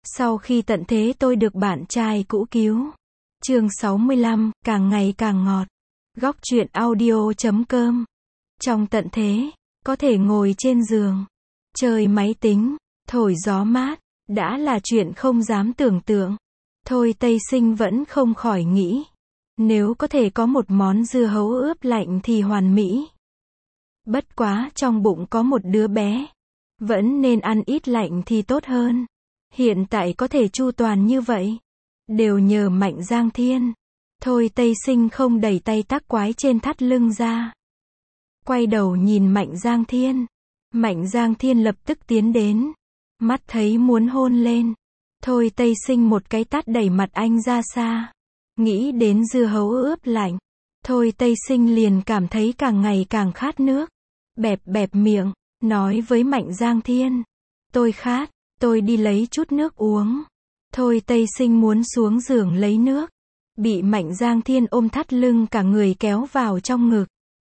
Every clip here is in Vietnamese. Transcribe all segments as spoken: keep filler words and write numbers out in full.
Sau khi tận thế tôi được bạn trai cũ cứu. Chương sáu mươi lăm, càng ngày càng ngọt. Góc truyện audio chấm com. Trong tận thế, có thể ngồi trên giường, chơi máy tính, thổi gió mát, đã là chuyện không dám tưởng tượng. Thôi Tây Sinh vẫn không khỏi nghĩ, nếu có thể có một món dưa hấu ướp lạnh thì hoàn mỹ. Bất quá trong bụng có một đứa bé, vẫn nên ăn ít lạnh thì tốt hơn. Hiện tại có thể chu toàn như vậy, đều nhờ Mạnh Giang Thiên. Thôi Tây Sinh không đẩy tay tác quái trên thắt lưng ra, quay đầu nhìn Mạnh Giang Thiên. Mạnh Giang Thiên lập tức tiến đến, mắt thấy muốn hôn lên. Thôi Tây Sinh một cái tát đẩy mặt anh ra xa. Nghĩ đến dưa hấu ướp lạnh, Thôi Tây Sinh liền cảm thấy càng ngày càng khát nước. Bẹp bẹp miệng, nói với Mạnh Giang Thiên, tôi khát, tôi đi lấy chút nước uống. Thôi Tây Sinh muốn xuống giường lấy nước, bị Mạnh Giang Thiên ôm thắt lưng cả người kéo vào trong ngực.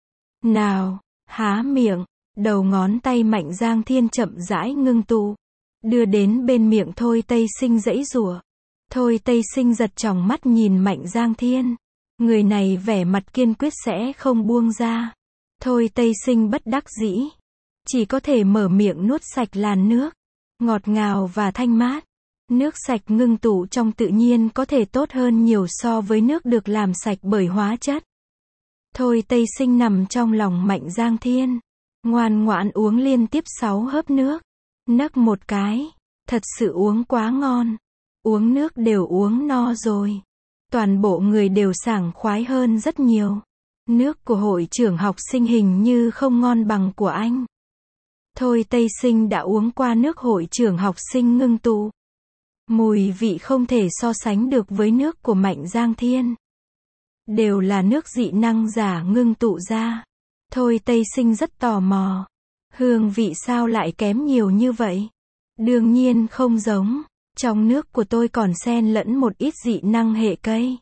Nào, há miệng, đầu ngón tay Mạnh Giang Thiên chậm rãi ngưng tụ, đưa đến bên miệng Thôi Tây Sinh giãy giụa. Thôi Tây Sinh giật tròng mắt nhìn Mạnh Giang Thiên. Người này vẻ mặt kiên quyết sẽ không buông ra. Thôi Tây Sinh bất đắc dĩ, chỉ có thể mở miệng nuốt sạch làn nước, ngọt ngào và thanh mát. Nước sạch ngưng tụ trong tự nhiên có thể tốt hơn nhiều so với nước được làm sạch bởi hóa chất. Thôi Tây Sinh nằm trong lòng Mạnh Giang Thiên, ngoan ngoãn uống liên tiếp sáu hớp nước, nấc một cái, thật sự uống quá ngon. Uống nước đều uống no rồi, toàn bộ người đều sảng khoái hơn rất nhiều. Nước của hội trưởng học sinh hình như không ngon bằng của anh. Thôi Tây Sinh đã uống qua nước hội trưởng học sinh ngưng tụ, mùi vị không thể so sánh được với nước của Mạnh Giang Thiên. Đều là nước dị năng giả ngưng tụ ra. Thôi Tây Sinh rất tò mò, hương vị sao lại kém nhiều như vậy? Đương nhiên không giống, trong nước của tôi còn xen lẫn một ít dị năng hệ cây.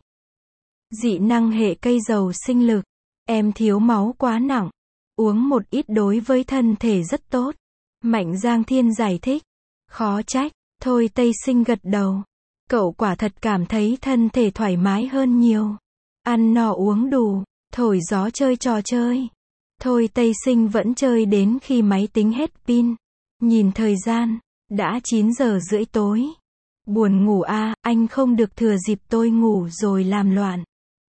Dị năng hệ cây giàu sinh lực, em thiếu máu quá nặng, uống một ít đối với thân thể rất tốt. Mạnh Giang Thiên giải thích. Khó trách, Thôi Tây Sinh gật đầu. Cậu quả thật cảm thấy thân thể thoải mái hơn nhiều. Ăn no uống đủ, thổi gió chơi trò chơi. Thôi Tây Sinh vẫn chơi đến khi máy tính hết pin. Nhìn thời gian, đã chín giờ rưỡi tối. Buồn ngủ à, anh không được thừa dịp tôi ngủ rồi làm loạn.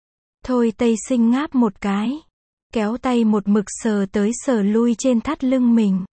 Thôi Tây Sinh ngáp một cái, kéo tay một mực sờ tới sờ lui trên thắt lưng mình.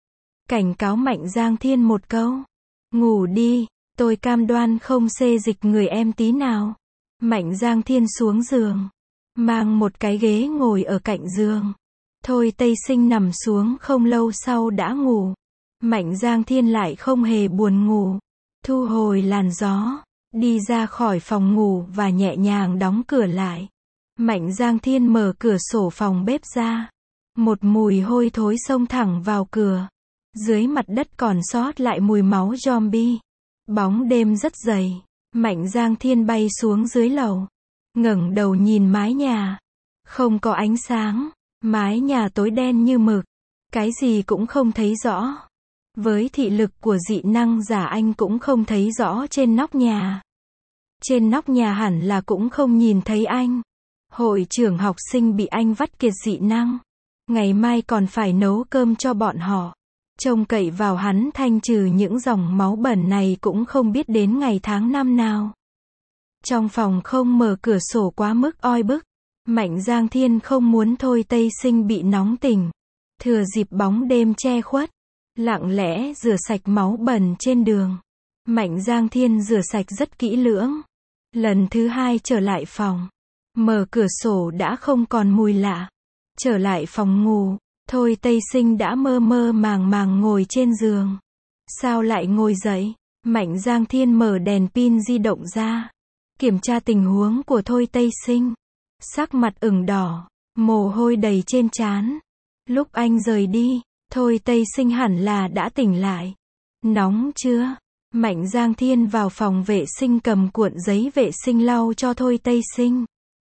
Cảnh cáo Mạnh Giang Thiên một câu. Ngủ đi, tôi cam đoan không xê dịch người em tí nào. Mạnh Giang Thiên xuống giường, mang một cái ghế ngồi ở cạnh giường. Thôi Tây Sinh nằm xuống không lâu sau đã ngủ. Mạnh Giang Thiên lại không hề buồn ngủ. Thu hồi làn gió, đi ra khỏi phòng ngủ và nhẹ nhàng đóng cửa lại. Mạnh Giang Thiên mở cửa sổ phòng bếp ra. Một mùi hôi thối xông thẳng vào cửa. Dưới mặt đất còn sót lại mùi máu zombie. Bóng đêm rất dày. Mạnh Giang Thiên bay xuống dưới lầu, ngẩng đầu nhìn mái nhà. Không có ánh sáng, mái nhà tối đen như mực, cái gì cũng không thấy rõ. Với thị lực của dị năng giả anh cũng không thấy rõ trên nóc nhà. Trên nóc nhà hẳn là cũng không nhìn thấy anh. Hội trưởng học sinh bị anh vắt kiệt dị năng. Ngày mai còn phải nấu cơm cho bọn họ. Trông cậy vào hắn thanh trừ những dòng máu bẩn này cũng không biết đến ngày tháng năm nào. Trong phòng không mở cửa sổ quá mức oi bức. Mạnh Giang Thiên không muốn Thôi Tây Sinh bị nóng tỉnh. Thừa dịp bóng đêm che khuất, lặng lẽ rửa sạch máu bẩn trên đường. Mạnh Giang Thiên rửa sạch rất kỹ lưỡng. Lần thứ hai trở lại phòng, mở cửa sổ đã không còn mùi lạ. Trở lại phòng ngủ, Thôi Tây Sinh đã mơ mơ màng màng ngồi trên giường. Sao lại ngồi dậy? Mạnh Giang Thiên mở đèn pin di động ra, kiểm tra tình huống của Thôi Tây Sinh. Sắc mặt ửng đỏ, mồ hôi đầy trên trán. Lúc anh rời đi, Thôi Tây Sinh hẳn là đã tỉnh lại. Nóng chưa? Mạnh Giang Thiên vào phòng vệ sinh cầm cuộn giấy vệ sinh lau cho Thôi Tây Sinh.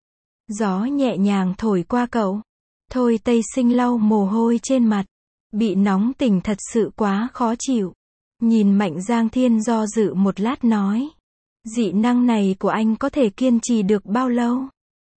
Gió nhẹ nhàng thổi qua cậu. Thôi Tây Sinh lau mồ hôi trên mặt. Bị nóng tỉnh thật sự quá khó chịu. Nhìn Mạnh Giang Thiên do dự một lát nói. Dị năng này của anh có thể kiên trì được bao lâu?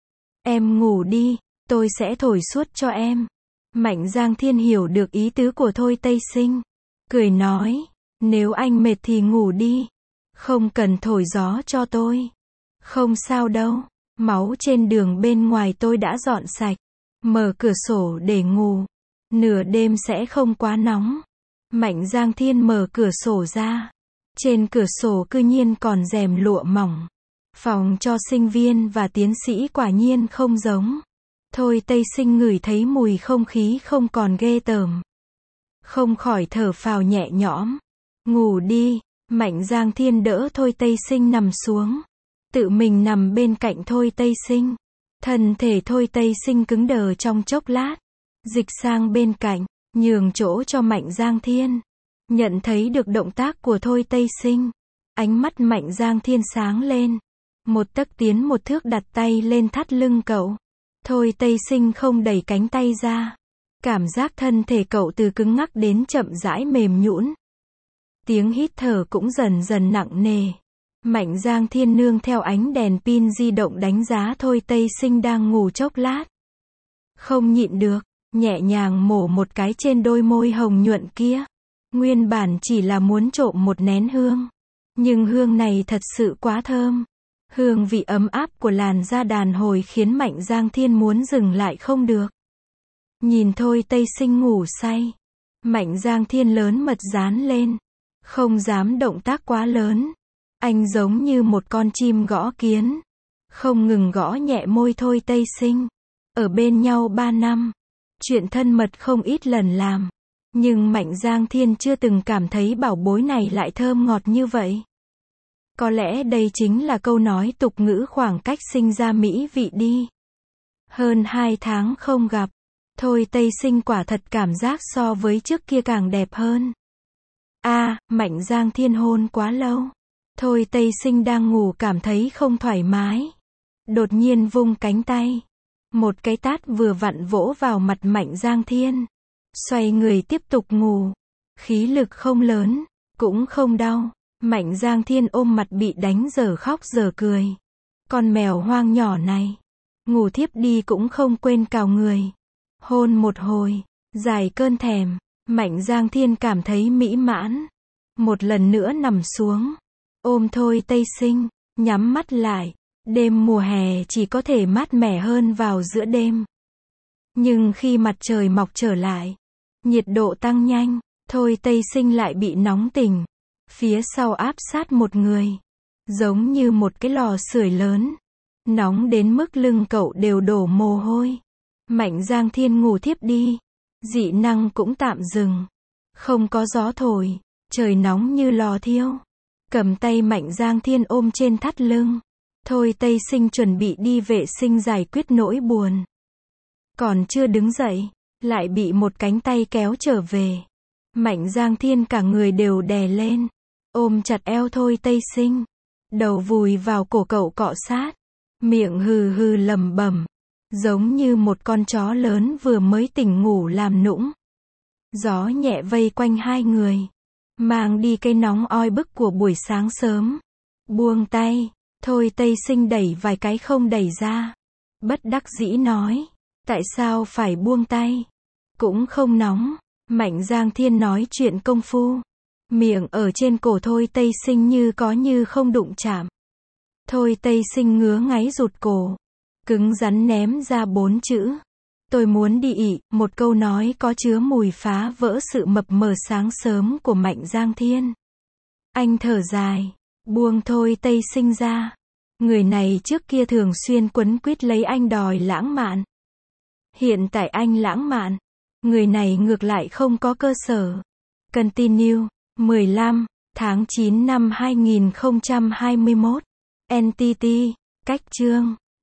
Em ngủ đi, tôi sẽ thổi suốt cho em. Mạnh Giang Thiên hiểu được ý tứ của Thôi Tây Sinh. Cười nói, nếu anh mệt thì ngủ đi. Không cần thổi gió cho tôi. Không sao đâu, máu trên đường bên ngoài tôi đã dọn sạch. Mở cửa sổ để ngủ. Nửa đêm sẽ không quá nóng. Mạnh Giang Thiên mở cửa sổ ra. Trên cửa sổ cư nhiên còn rèm lụa mỏng. Phòng cho sinh viên và tiến sĩ quả nhiên không giống. Thôi Tây Sinh ngửi thấy mùi không khí không còn ghê tởm. Không khỏi thở phào nhẹ nhõm. Ngủ đi, Mạnh Giang Thiên đỡ Thôi Tây Sinh nằm xuống. Tự mình nằm bên cạnh Thôi Tây Sinh. Thân thể Thôi Tây Sinh cứng đờ trong chốc lát. Dịch sang bên cạnh, nhường chỗ cho Mạnh Giang Thiên. Nhận thấy được động tác của Thôi Tây Sinh. Ánh mắt Mạnh Giang Thiên sáng lên. Một tấc tiến một thước đặt tay lên thắt lưng cậu. Thôi Tây Sinh không đẩy cánh tay ra. Cảm giác thân thể cậu từ cứng ngắc đến chậm rãi mềm nhũn. Tiếng hít thở cũng dần dần nặng nề. Mạnh Giang Thiên nương theo ánh đèn pin di động đánh giá Thôi Tây Sinh đang ngủ chốc lát. Không nhịn được, nhẹ nhàng mổ một cái trên đôi môi hồng nhuận kia. Nguyên bản chỉ là muốn trộm một nén hương. Nhưng hương này thật sự quá thơm. Hương vị ấm áp của làn da đàn hồi khiến Mạnh Giang Thiên muốn dừng lại không được. Nhìn Thôi Tây Sinh ngủ say. Mạnh Giang Thiên lớn mật dán lên. Không dám động tác quá lớn. Anh giống như một con chim gõ kiến. Không ngừng gõ nhẹ môi Thôi Tây Sinh. Ở bên nhau ba năm. Chuyện thân mật không ít lần làm. Nhưng Mạnh Giang Thiên chưa từng cảm thấy bảo bối này lại thơm ngọt như vậy. Có lẽ đây chính là câu nói tục ngữ khoảng cách sinh ra mỹ vị đi. Hơn hai tháng không gặp. Thôi Tây Sinh quả thật cảm giác so với trước kia càng đẹp hơn. A, à, Mạnh Giang Thiên hôn quá lâu. Thôi Tây Sinh đang ngủ cảm thấy không thoải mái. Đột nhiên vung cánh tay. Một cái tát vừa vặn vỗ vào mặt Mạnh Giang Thiên. Xoay người tiếp tục ngủ. Khí lực không lớn, cũng không đau. Mạnh Giang Thiên ôm mặt bị đánh giờ khóc giờ cười. Con mèo hoang nhỏ này. Ngủ thiếp đi cũng không quên cào người. Hôn một hồi, dài cơn thèm. Mạnh Giang Thiên cảm thấy mỹ mãn. Một lần nữa nằm xuống. Ôm Thôi Tây Sinh, nhắm mắt lại. Đêm mùa hè chỉ có thể mát mẻ hơn vào giữa đêm. Nhưng khi mặt trời mọc trở lại, nhiệt độ tăng nhanh, Thôi Tây Sinh lại bị nóng tỉnh. Phía sau áp sát một người. Giống như một cái lò sưởi lớn. Nóng đến mức lưng cậu đều đổ mồ hôi. Mạnh Giang Thiên ngủ thiếp đi. Dị năng cũng tạm dừng. Không có gió thổi. Trời nóng như lò thiêu. Cầm tay Mạnh Giang Thiên ôm trên thắt lưng. Thôi Tây Sinh chuẩn bị đi vệ sinh giải quyết nỗi buồn. Còn chưa đứng dậy, lại bị một cánh tay kéo trở về. Mạnh Giang Thiên cả người đều đè lên. Ôm chặt eo Thôi Tây Sinh. Đầu vùi vào cổ cậu cọ sát. Miệng hừ hừ lẩm bẩm. Giống như một con chó lớn vừa mới tỉnh ngủ làm nũng. Gió nhẹ vây quanh hai người. Mang đi cái nóng oi bức của buổi sáng sớm. Buông tay. Thôi Tây Sinh đẩy vài cái không đẩy ra. Bất đắc dĩ nói. Tại sao phải buông tay? Cũng không nóng. Mạnh Giang Thiên nói chuyện công phu. Miệng ở trên cổ Thôi Tây Sinh như có như không đụng chạm. Thôi Tây Sinh ngứa ngáy rụt cổ. Cứng rắn ném ra bốn chữ. Tôi muốn đi ị, một câu nói có chứa mùi phá vỡ sự mập mờ sáng sớm của Mạnh Giang Thiên. Anh thở dài. Buông Thôi Tây Sinh ra. Người này trước kia thường xuyên quấn quýt lấy anh đòi lãng mạn. Hiện tại anh lãng mạn. Người này ngược lại không có cơ sở. Continue. mười lăm tháng chín năm hai nghìn không trăm hai mươi mốt. en tê tê. Cách chương.